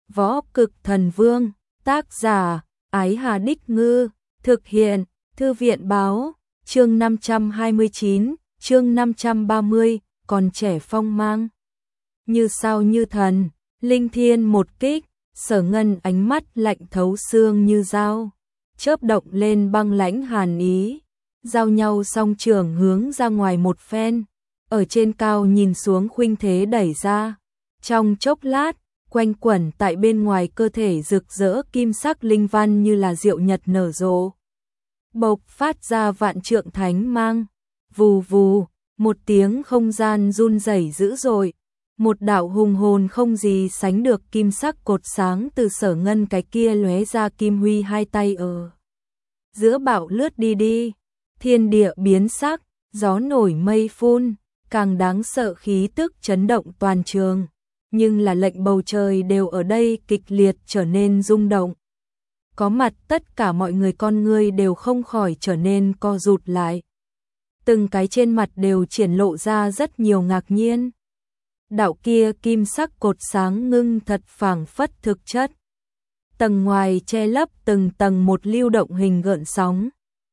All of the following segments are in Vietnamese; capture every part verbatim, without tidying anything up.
Võ Cực Thần Vương, tác giả, Ái Hà Đích Ngư, thực hiện, Thư viện Báo, chương năm trăm hai mươi chín, chương năm trăm ba mươi, còn trẻ phong mang. Như sao như thần, linh thiên một kích, Sở Ngân ánh mắt lạnh thấu xương như dao, chớp động lên băng lãnh hàn ý, giao nhau song trường hướng ra ngoài một phen, ở trên cao nhìn xuống khuynh thế đẩy ra. Trong chốc lát, quanh quẩn tại bên ngoài cơ thể rực rỡ kim sắc linh văn như là diệu nhật nở rộ, bộc phát ra vạn trượng thánh mang. Vù vù, một tiếng không gian run rẩy dữ dội, một đạo hùng hồn không gì sánh được kim sắc cột sáng từ Sở Ngân cái kia lóe ra kim huy hai tay ở giữa bạo lướt đi đi, thiên địa biến sắc, gió nổi mây phun, càng đáng sợ khí tức chấn động toàn trường, nhưng là lệnh bầu trời đều ở đây kịch liệt trở nên rung động. Có mặt tất cả mọi người con ngươi đều không khỏi trở nên co rụt lại. Từng cái trên mặt đều triển lộ ra rất nhiều ngạc nhiên. Đạo kia kim sắc cột sáng ngưng thật phảng phất thực chất. Tầng ngoài che lấp từng tầng một lưu động hình gợn sóng.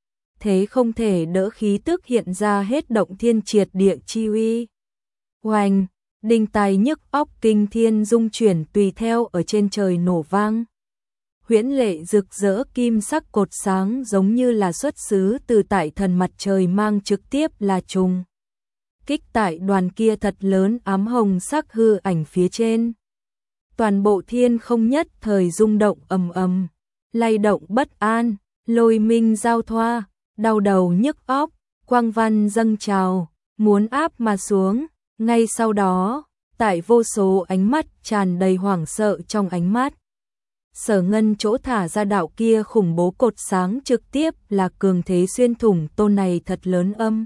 Thế không thể đỡ khí tức hiện ra hết động thiên triệt địa chi uy. Oanh, đinh tài nhức óc kinh thiên dung chuyển tùy theo ở trên trời nổ vang. Huyễn lệ rực rỡ kim sắc cột sáng giống như là xuất xứ từ tại thần mặt trời mang trực tiếp là trùng kích tại đoàn kia thật lớn ám hồng sắc hư ảnh phía trên. Toàn bộ thiên không nhất thời rung động ầm ầm, lay động bất an, lôi minh giao thoa, đau đầu nhức óc, quang văn dâng trào, muốn áp mà xuống. Ngay sau đó, tại vô số ánh mắt tràn đầy hoảng sợ trong ánh mắt, Sở Ngân chỗ thả ra đạo kia khủng bố cột sáng trực tiếp là cường thế xuyên thủng tôn này thật lớn âm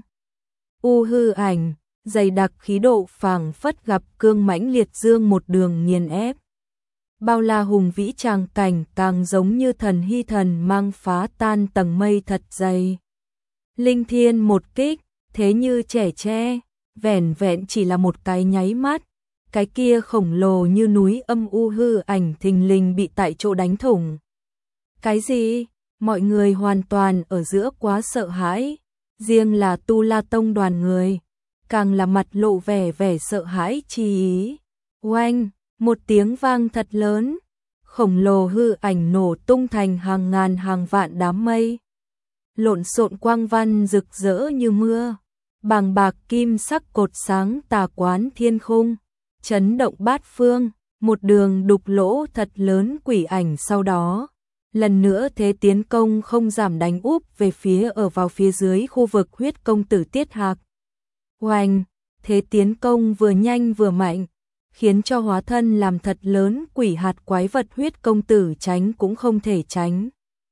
u hư ảnh, dày đặc khí độ phảng phất gặp cương mãnh liệt dương một đường nghiền ép. Bao la hùng vĩ tràng cảnh càng giống như thần hy thần mang phá tan tầng mây thật dày. Linh thiên một kích, thế như trẻ tre, vẻn vẹn chỉ là một cái nháy mắt, cái kia khổng lồ như núi âm u hư ảnh thình lình bị tại chỗ đánh thủng. Cái gì? Mọi người hoàn toàn ở giữa quá sợ hãi, riêng là Tu La Tông đoàn người, càng là mặt lộ vẻ vẻ sợ hãi chi ý. Oanh, một tiếng vang thật lớn, khổng lồ hư ảnh nổ tung thành hàng ngàn hàng vạn đám mây. Lộn xộn quang văn rực rỡ như mưa, bàng bạc kim sắc cột sáng tà quán thiên khung, chấn động bát phương, một đường đục lỗ thật lớn quỷ ảnh sau đó. Lần nữa thế tiến công không giảm đánh úp về phía ở vào phía dưới khu vực huyết công tử Tiết Hạc. Oanh, thế tiến công vừa nhanh vừa mạnh, khiến cho hóa thân làm thật lớn quỷ hạt quái vật huyết công tử tránh cũng không thể tránh.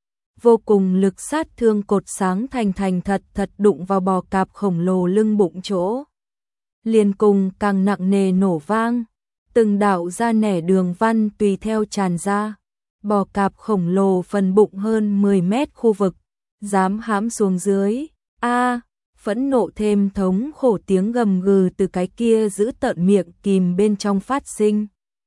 Vô cùng lực sát thương cột sáng thành thành thật thật đụng vào bò cạp khổng lồ lưng bụng chỗ. Liền cùng càng nặng nề nổ vang, từng đạo ra nẻ đường văn tùy theo tràn ra. Bò cạp khổng lồ phần bụng hơn mười mét khu vực, dám hãm xuống dưới. A, phẫn nộ thêm thống khổ tiếng gầm gừ từ cái kia giữ tợn miệng kìm bên trong phát sinh.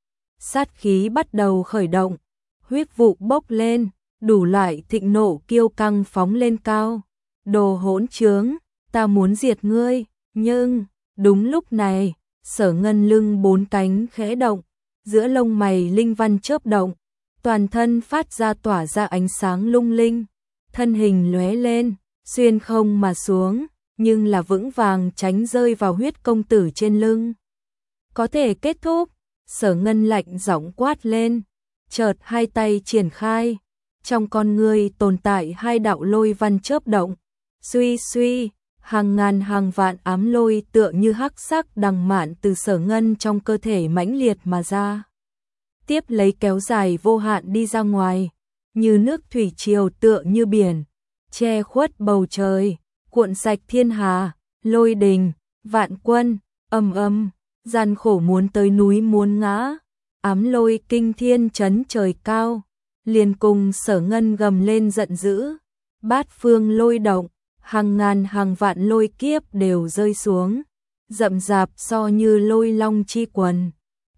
Sát khí bắt đầu khởi động, huyết vụ bốc lên, đủ loại thịnh nộ kiêu căng phóng lên cao. Đồ hỗn trướng, ta muốn diệt ngươi, nhưng đúng lúc này, Sở Ngân lưng bốn cánh khẽ động, giữa lông mày linh văn chớp động, toàn thân phát ra tỏa ra ánh sáng lung linh, thân hình lóe lên, xuyên không mà xuống, nhưng là vững vàng tránh rơi vào huyết công tử trên lưng. Có thể kết thúc, Sở Ngân lạnh giọng quát lên, chợt hai tay triển khai, trong con người tồn tại hai đạo lôi văn chớp động, suy suy, hàng ngàn hàng vạn ám lôi tựa như hắc sắc đằng mạn từ Sở Ngân trong cơ thể mãnh liệt mà ra. Tiếp lấy kéo dài vô hạn đi ra ngoài, như nước thủy triều tựa như biển, che khuất bầu trời, cuộn sạch thiên hà, lôi đình, vạn quân, âm âm, gian khổ muốn tới núi muốn ngã, ám lôi kinh thiên chấn trời cao, liền cùng Sở Ngân gầm lên giận dữ, bát phương lôi động, hàng ngàn hàng vạn lôi kiếp đều rơi xuống, rậm rạp so như lôi long chi quần.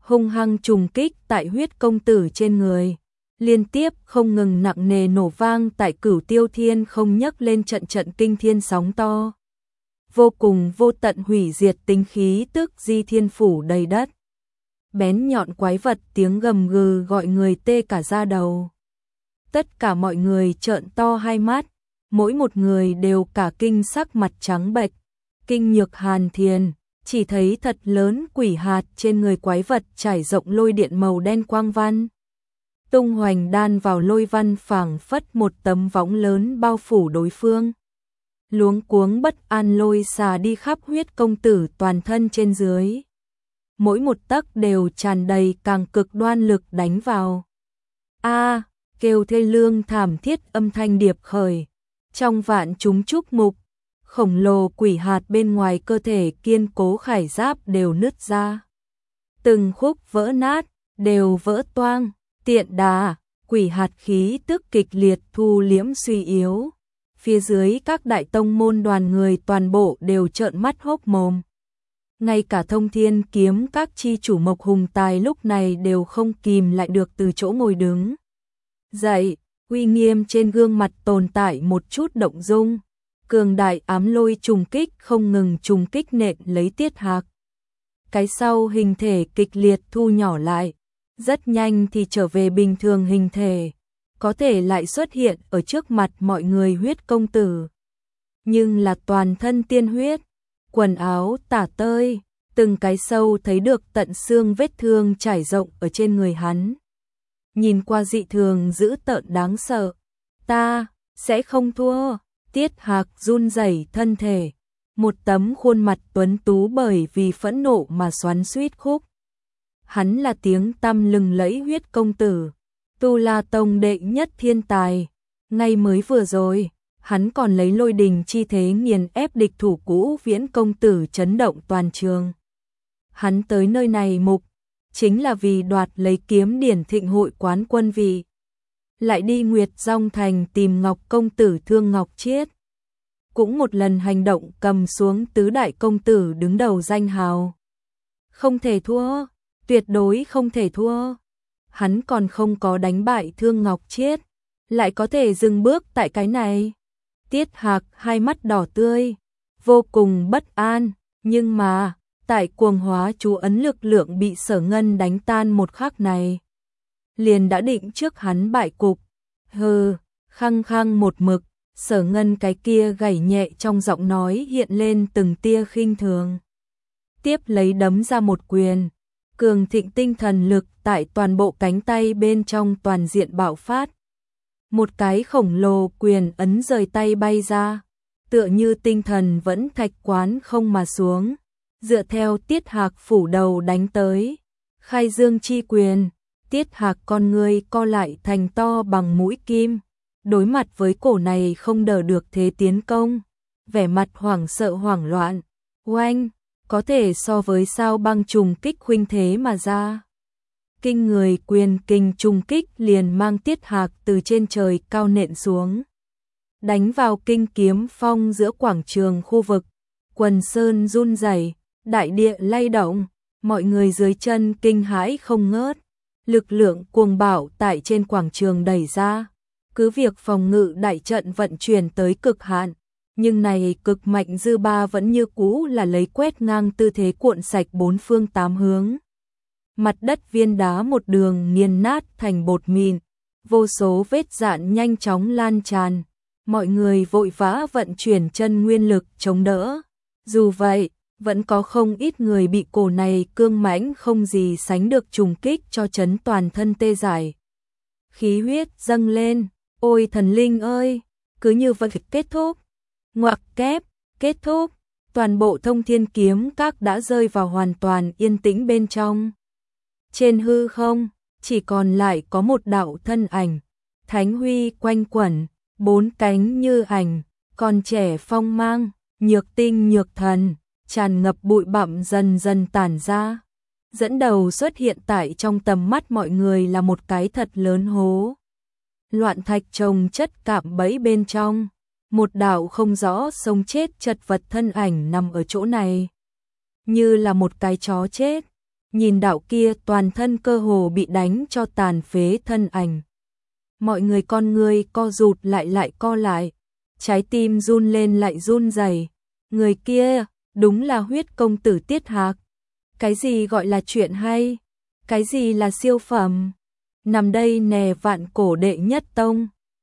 hung hăng trùng kích tại huyết công tử trên người. Liên tiếp không ngừng nặng nề nổ vang tại Cửu Tiêu Thiên không nhấc lên trận trận kinh thiên sóng to. Vô cùng vô tận hủy diệt tính khí tức di thiên phủ đầy đất. Bén nhọn quái vật tiếng gầm gừ gọi người tê cả da đầu. Tất cả mọi người trợn to hai mắt, mỗi một người đều cả kinh sắc mặt trắng bệch. Kinh nhược hàn thiền, chỉ thấy thật lớn quỷ hạt trên người quái vật trải rộng lôi điện màu đen quang văn. Tung hoành đan vào lôi văn phảng phất một tấm võng lớn bao phủ đối phương. Luống cuống bất an lôi xà đi khắp huyết công tử toàn thân trên dưới. Mỗi một tấc đều tràn đầy càng cực đoan lực đánh vào. A, kêu thê lương thảm thiết âm thanh điệp khởi. Trong vạn chúng chúc mục, khổng lồ quỷ hạt bên ngoài cơ thể kiên cố khải giáp đều nứt ra. Từng khúc vỡ nát, đều vỡ toang, tiện đà, quỷ hạt khí tức kịch liệt thu liễm suy yếu. Phía dưới các đại tông môn đoàn người toàn bộ đều trợn mắt hốc mồm. Ngay cả Thông Thiên kiếm các chi chủ Mộc Hùng Tài lúc này đều không kìm lại được từ chỗ ngồi đứng dậy, uy nghiêm trên gương mặt tồn tại một chút động dung. Cường đại ám lôi trùng kích không ngừng trùng kích nện lấy Tiết Hạc. Cái sau hình thể kịch liệt thu nhỏ lại, rất nhanh thì trở về bình thường hình thể, có thể lại xuất hiện ở trước mặt mọi người huyết công tử. Nhưng là toàn thân tiên huyết, quần áo tả tơi, từng cái sâu thấy được tận xương vết thương trải rộng ở trên người hắn. Nhìn qua dị thường dữ tợn đáng sợ. Ta sẽ không thua. Tiết Hạc run rẩy thân thể, một tấm khuôn mặt tuấn tú bởi vì phẫn nộ mà xoắn xuýt khúc. Hắn là tiếng tăm lừng lẫy huyết công tử, Tu La Tông đệ nhất thiên tài. Ngay mới vừa rồi, hắn còn lấy lôi đình chi thế nghiền ép địch thủ cũ Viễn công tử chấn động toàn trường. Hắn tới nơi này mục chính là vì đoạt lấy kiếm điển thịnh hội quán quân vị. Lại đi Nguyệt Dòng Thành tìm Ngọc công tử Thương Ngọc Chiết. Cũng một lần hành động cầm xuống tứ đại công tử đứng đầu danh hào. Không thể thua, tuyệt đối không thể thua. Hắn còn không có đánh bại Thương Ngọc Chiết, lại có thể dừng bước tại cái này. Tiết Hạc hai mắt đỏ tươi, vô cùng bất an, nhưng mà, tại cuồng hóa chú ấn lực lượng bị Sở Ngân đánh tan một khắc này, liền đã định trước hắn bại cục. Hừ, khăng khăng một mực, Sở Ngân cái kia gảy nhẹ trong giọng nói hiện lên từng tia khinh thường. Tiếp lấy đấm ra một quyền, cường thịnh tinh thần lực tại toàn bộ cánh tay bên trong toàn diện bạo phát. Một cái khổng lồ quyền ấn rời tay bay ra, tựa như tinh thần vẫn thạch quán không mà xuống, dựa theo Tiết Hạc phủ đầu đánh tới. Khai dương chi quyền. Tiết Hạc con người co lại thành to bằng mũi kim, đối mặt với cổ này không đỡ được thế tiến công, vẻ mặt hoảng sợ hoảng loạn. Oanh, có thể so với sao băng trùng kích khuynh thế mà ra. Kinh người quyền kinh trùng kích liền mang Tiết Hạc từ trên trời cao nện xuống, đánh vào kinh kiếm phong giữa quảng trường khu vực. Quần sơn run rẩy, đại địa lay động, mọi người dưới chân kinh hãi không ngớt. Lực lượng cuồng bạo tại trên quảng trường đẩy ra, cứ việc phòng ngự đại trận vận chuyển tới cực hạn, nhưng này cực mạnh dư ba vẫn như cũ là lấy quét ngang tư thế cuộn sạch bốn phương tám hướng. Mặt đất viên đá một đường nghiền nát thành bột mịn, vô số vết dạn nhanh chóng lan tràn, mọi người vội vã vận chuyển chân nguyên lực chống đỡ. Dù vậy, vẫn có không ít người bị cổ này cương mãnh không gì sánh được trùng kích cho chấn toàn thân tê dại. Khí huyết dâng lên, ôi thần linh ơi, cứ như vậy kết thúc. Ngoặc kép, kết thúc, toàn bộ Thông Thiên kiếm các đã rơi vào hoàn toàn yên tĩnh bên trong. Trên hư không, chỉ còn lại có một đạo thân ảnh, thánh huy quanh quẩn, bốn cánh như ảnh, còn trẻ phong mang, nhược tinh nhược thần, tràn ngập bụi bặm dần dần tản ra. Dẫn đầu xuất hiện tại trong tầm mắt mọi người là một cái thật lớn hố. Loạn thạch trồng chất cạm bẫy bên trong, một đạo không rõ sống chết chật vật thân ảnh nằm ở chỗ này. Như là một cái chó chết, nhìn đạo kia toàn thân cơ hồ bị đánh cho tàn phế thân ảnh. Mọi người con người co rụt lại lại co lại, trái tim run lên lại run rẩy. Người kia, đúng là Huyết công tử Tiết Hạc. Cái gì gọi là chuyện hay? Cái gì là siêu phẩm? Nằm đây nè vạn cổ đệ nhất tông.